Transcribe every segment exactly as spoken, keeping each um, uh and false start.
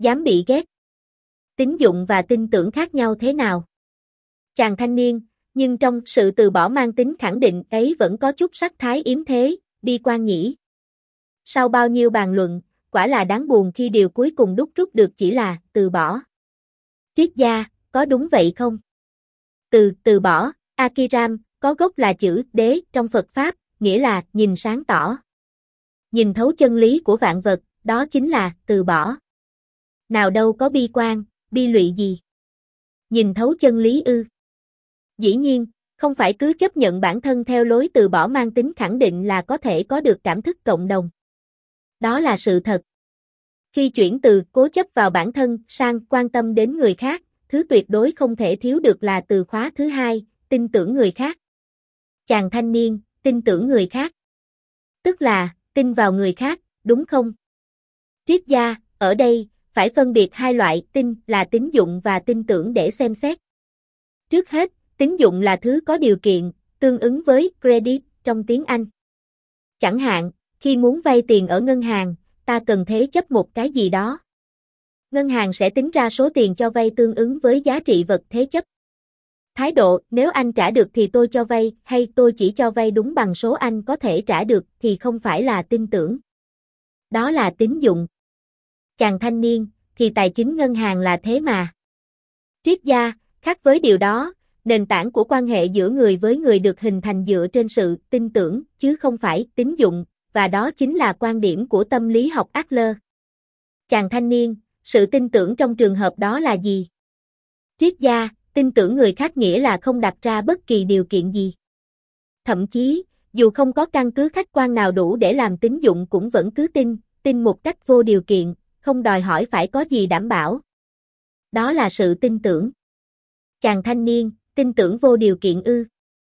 Dám bị ghét. Tín dụng và tin tưởng khác nhau thế nào? Chàng thanh niên, nhưng trong sự từ bỏ mang tính khẳng định ấy vẫn có chút sắc thái yếm thế, bi quan nhỉ. Sau bao nhiêu bàn luận, quả là đáng buồn khi điều cuối cùng đúc rút được chỉ là từ bỏ. Triết gia, có đúng vậy không? Từ từ bỏ, Akiram, có gốc là chữ đế trong Phật Pháp, nghĩa là nhìn sáng tỏ. Nhìn thấu chân lý của vạn vật, đó chính là từ bỏ. Nào đâu có bi quan, bi lụy gì. Nhìn thấu chân lý ư. Dĩ nhiên, không phải cứ chấp nhận bản thân theo lối từ bỏ mang tính khẳng định là có thể có được cảm thức cộng đồng. Đó là sự thật. Khi chuyển từ cố chấp vào bản thân sang quan tâm đến người khác, thứ tuyệt đối không thể thiếu được là từ khóa thứ hai, tin tưởng người khác. Chàng thanh niên, tin tưởng người khác. Tức là, tin vào người khác, đúng không? Triết gia, ở đây, phải phân biệt hai loại tin là tín dụng và tin tưởng để xem xét. Trước hết, tín dụng là thứ có điều kiện, tương ứng với credit trong tiếng Anh. Chẳng hạn, khi muốn vay tiền ở ngân hàng, ta cần thế chấp một cái gì đó. Ngân hàng sẽ tính ra số tiền cho vay tương ứng với giá trị vật thế chấp. Thái độ, nếu anh trả được thì tôi cho vay, hay tôi chỉ cho vay đúng bằng số anh có thể trả được thì không phải là tin tưởng. Đó là tín dụng. Chàng thanh niên, thì tài chính ngân hàng là thế mà. Triết gia, khác với điều đó, nền tảng của quan hệ giữa người với người được hình thành dựa trên sự tin tưởng, chứ không phải tín dụng, và đó chính là quan điểm của tâm lý học Adler. Chàng thanh niên, sự tin tưởng trong trường hợp đó là gì? Triết gia, tin tưởng người khác nghĩa là không đặt ra bất kỳ điều kiện gì. Thậm chí, dù không có căn cứ khách quan nào đủ để làm tín dụng cũng vẫn cứ tin, tin một cách vô điều kiện, không đòi hỏi phải có gì đảm bảo. Đó là sự tin tưởng. Chàng thanh niên, tin tưởng vô điều kiện ư?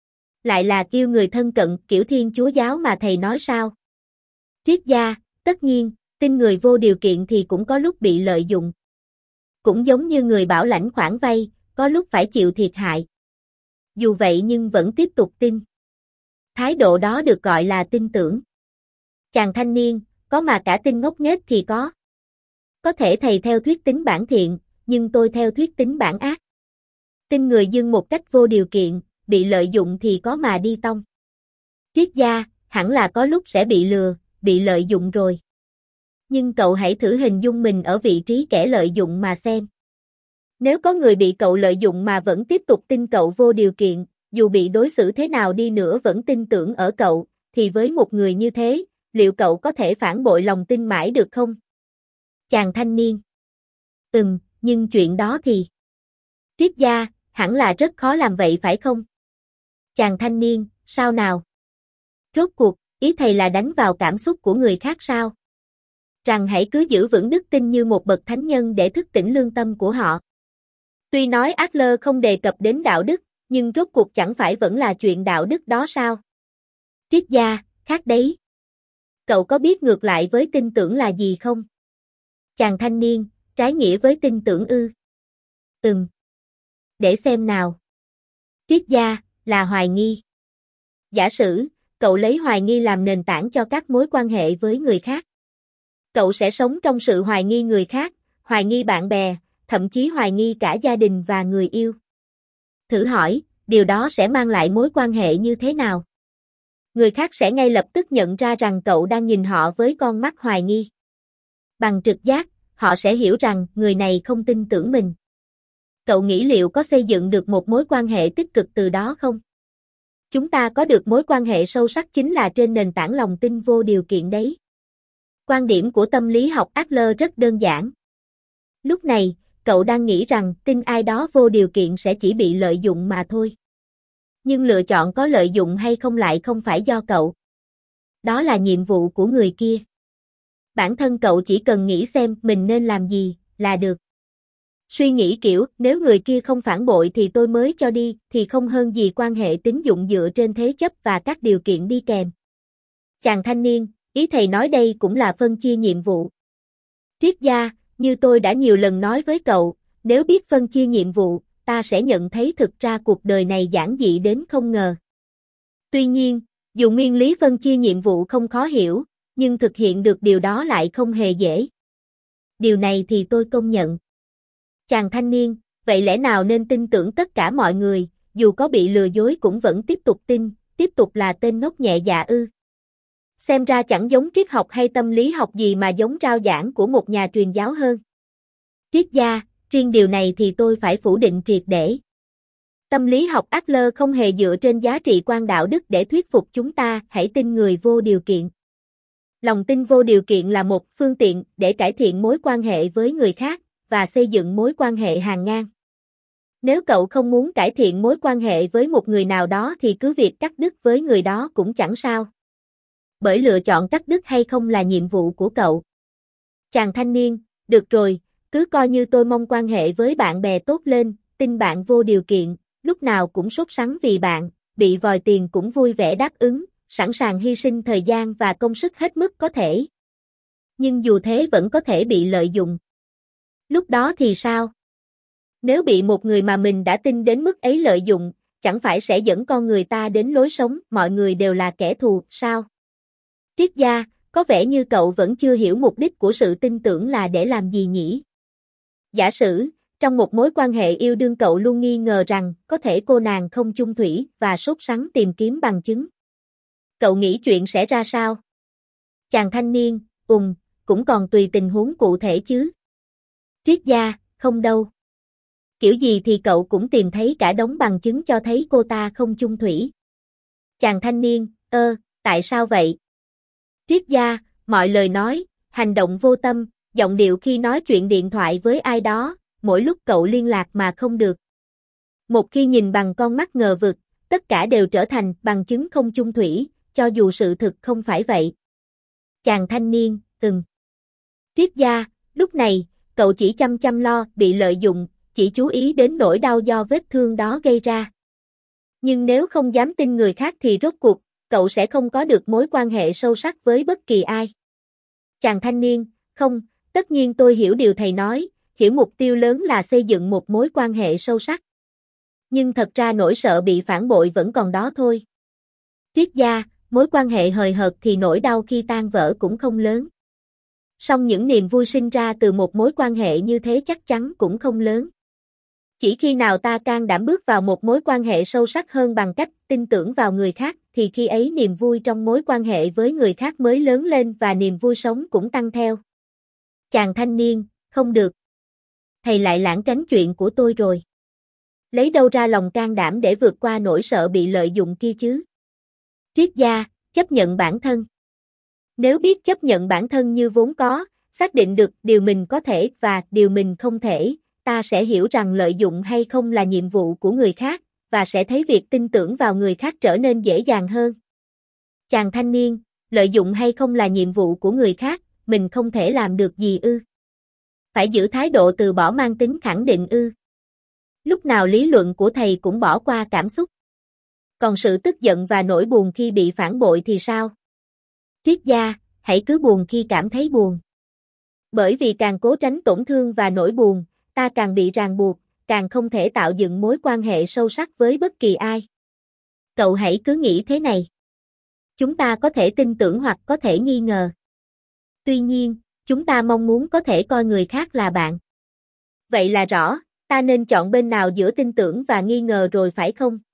Lại là kêu người thân cận kiểu Thiên Chúa giáo mà thầy nói sao? Triết gia, tất nhiên, tin người vô điều kiện thì cũng có lúc bị lợi dụng. Cũng giống như người bảo lãnh khoản vay, có lúc phải chịu thiệt hại. Dù vậy nhưng vẫn tiếp tục tin. Thái độ đó được gọi là tin tưởng. Chàng thanh niên, có mà cả tin ngốc nghếch thì có. Có thể thầy theo thuyết tính bản thiện, nhưng tôi theo thuyết tính bản ác. Tin người dưng một cách vô điều kiện, bị lợi dụng thì có mà đi tong. Triết gia, hẳn là có lúc sẽ bị lừa, bị lợi dụng rồi. Nhưng cậu hãy thử hình dung mình ở vị trí kẻ lợi dụng mà xem. Nếu có người bị cậu lợi dụng mà vẫn tiếp tục tin cậu vô điều kiện, dù bị đối xử thế nào đi nữa vẫn tin tưởng ở cậu, thì với một người như thế, liệu cậu có thể phản bội lòng tin mãi được không? Chàng thanh niên. Ừm, nhưng chuyện đó thì... Triết gia, hẳn là rất khó làm vậy phải không? Chàng thanh niên, sao nào? Rốt cuộc, ý thầy là đánh vào cảm xúc của người khác sao? Rằng hãy cứ giữ vững đức tin như một bậc thánh nhân để thức tỉnh lương tâm của họ. Tuy nói Adler không đề cập đến đạo đức, nhưng rốt cuộc chẳng phải vẫn là chuyện đạo đức đó sao? Triết gia, khác đấy. Cậu có biết ngược lại với tin tưởng là gì không? Chàng thanh niên, trái nghĩa với tin tưởng ư? Ừm. Để xem nào. Triết gia, là hoài nghi. Giả sử, cậu lấy hoài nghi làm nền tảng cho các mối quan hệ với người khác. Cậu sẽ sống trong sự hoài nghi người khác, hoài nghi bạn bè, thậm chí hoài nghi cả gia đình và người yêu. Thử hỏi, điều đó sẽ mang lại mối quan hệ như thế nào? Người khác sẽ ngay lập tức nhận ra rằng cậu đang nhìn họ với con mắt hoài nghi. Bằng trực giác, họ sẽ hiểu rằng người này không tin tưởng mình. Cậu nghĩ liệu có xây dựng được một mối quan hệ tích cực từ đó không? Chúng ta có được mối quan hệ sâu sắc chính là trên nền tảng lòng tin vô điều kiện đấy. Quan điểm của tâm lý học Adler rất đơn giản. Lúc này, cậu đang nghĩ rằng tin ai đó vô điều kiện sẽ chỉ bị lợi dụng mà thôi. Nhưng lựa chọn có lợi dụng hay không lại không phải do cậu. Đó là nhiệm vụ của người kia. Bản thân cậu chỉ cần nghĩ xem mình nên làm gì, là được. Suy nghĩ kiểu, nếu người kia không phản bội thì tôi mới cho đi, thì không hơn gì quan hệ tín dụng dựa trên thế chấp và các điều kiện đi kèm. Chàng thanh niên, ý thầy nói đây cũng là phân chia nhiệm vụ. Triết gia, như tôi đã nhiều lần nói với cậu, nếu biết phân chia nhiệm vụ, ta sẽ nhận thấy thực ra cuộc đời này giản dị đến không ngờ. Tuy nhiên, dù nguyên lý phân chia nhiệm vụ không khó hiểu, nhưng thực hiện được điều đó lại không hề dễ. điều này thì tôi công nhận. Chàng thanh niên, vậy lẽ nào nên tin tưởng tất cả mọi người, dù có bị lừa dối cũng vẫn tiếp tục tin, tiếp tục là tên ngốc nhẹ dạ ư? Xem ra chẳng giống triết học hay tâm lý học gì mà giống rao giảng của một nhà truyền giáo hơn. Triết gia, riêng điều này thì tôi phải phủ định triệt để. Tâm lý học Adler không hề dựa trên giá trị quan đạo đức để thuyết phục chúng ta hãy tin người vô điều kiện. Lòng tin vô điều kiện là một phương tiện để cải thiện mối quan hệ với người khác và xây dựng mối quan hệ hàng ngang. Nếu cậu không muốn cải thiện mối quan hệ với một người nào đó thì cứ việc cắt đứt với người đó cũng chẳng sao. Bởi lựa chọn cắt đứt hay không là nhiệm vụ của cậu. Chàng thanh niên, được rồi, cứ coi như tôi mong quan hệ với bạn bè tốt lên, tin bạn vô điều kiện, lúc nào cũng sốt sắng vì bạn, bị vòi tiền cũng vui vẻ đáp ứng, sẵn sàng hy sinh thời gian và công sức hết mức có thể. Nhưng dù thế vẫn có thể bị lợi dụng. Lúc đó thì sao? Nếu bị một người mà mình đã tin đến mức ấy lợi dụng, chẳng phải sẽ dẫn con người ta đến lối sống mọi người đều là kẻ thù, sao? Triết gia, có vẻ như cậu vẫn chưa hiểu mục đích của sự tin tưởng là để làm gì nhỉ? Giả sử, trong một mối quan hệ yêu đương cậu luôn nghi ngờ rằng có thể cô nàng không chung thủy và sốt sắng tìm kiếm bằng chứng. Cậu nghĩ chuyện sẽ ra sao? Chàng thanh niên, ừm, cũng còn tùy tình huống cụ thể chứ. Triết gia, không đâu. Kiểu gì thì cậu cũng tìm thấy cả đống bằng chứng cho thấy cô ta không chung thủy. Chàng thanh niên, ơ, tại sao vậy? Triết gia, mọi lời nói, hành động vô tâm, giọng điệu khi nói chuyện điện thoại với ai đó, mỗi lúc cậu liên lạc mà không được. Một khi nhìn bằng con mắt ngờ vực, tất cả đều trở thành bằng chứng không chung thủy, cho dù sự thực không phải vậy. Chàng thanh niên, ừm. Triết gia, lúc này, cậu chỉ chăm chăm lo bị lợi dụng, chỉ chú ý đến nỗi đau do vết thương đó gây ra. Nhưng nếu không dám tin người khác thì rốt cuộc, cậu sẽ không có được mối quan hệ sâu sắc với bất kỳ ai. Chàng thanh niên, không, tất nhiên tôi hiểu điều thầy nói, hiểu mục tiêu lớn là xây dựng một mối quan hệ sâu sắc. Nhưng thật ra nỗi sợ bị phản bội vẫn còn đó thôi. Triết gia, mối quan hệ hời hợt thì nỗi đau khi tan vỡ cũng không lớn. Song những niềm vui sinh ra từ một mối quan hệ như thế chắc chắn cũng không lớn. Chỉ khi nào ta can đảm bước vào một mối quan hệ sâu sắc hơn bằng cách tin tưởng vào người khác, thì khi ấy niềm vui trong mối quan hệ với người khác mới lớn lên và niềm vui sống cũng tăng theo. Chàng thanh niên, không được. Thầy lại lảng tránh chuyện của tôi rồi. Lấy đâu ra lòng can đảm để vượt qua nỗi sợ bị lợi dụng kia chứ? Triết gia, chấp nhận bản thân. Nếu biết chấp nhận bản thân như vốn có, xác định được điều mình có thể và điều mình không thể, ta sẽ hiểu rằng lợi dụng hay không là nhiệm vụ của người khác, và sẽ thấy việc tin tưởng vào người khác trở nên dễ dàng hơn. Chàng thanh niên, lợi dụng hay không là nhiệm vụ của người khác, mình không thể làm được gì ư? Phải giữ thái độ từ bỏ mang tính khẳng định ư? Lúc nào lý luận của thầy cũng bỏ qua cảm xúc. Còn sự tức giận và nỗi buồn khi bị phản bội thì sao? Triết gia, hãy cứ buồn khi cảm thấy buồn. Bởi vì càng cố tránh tổn thương và nỗi buồn, ta càng bị ràng buộc, càng không thể tạo dựng mối quan hệ sâu sắc với bất kỳ ai. Cậu hãy cứ nghĩ thế này. Chúng ta có thể tin tưởng hoặc có thể nghi ngờ. Tuy nhiên, chúng ta mong muốn có thể coi người khác là bạn. Vậy là rõ, ta nên chọn bên nào giữa tin tưởng và nghi ngờ rồi phải không?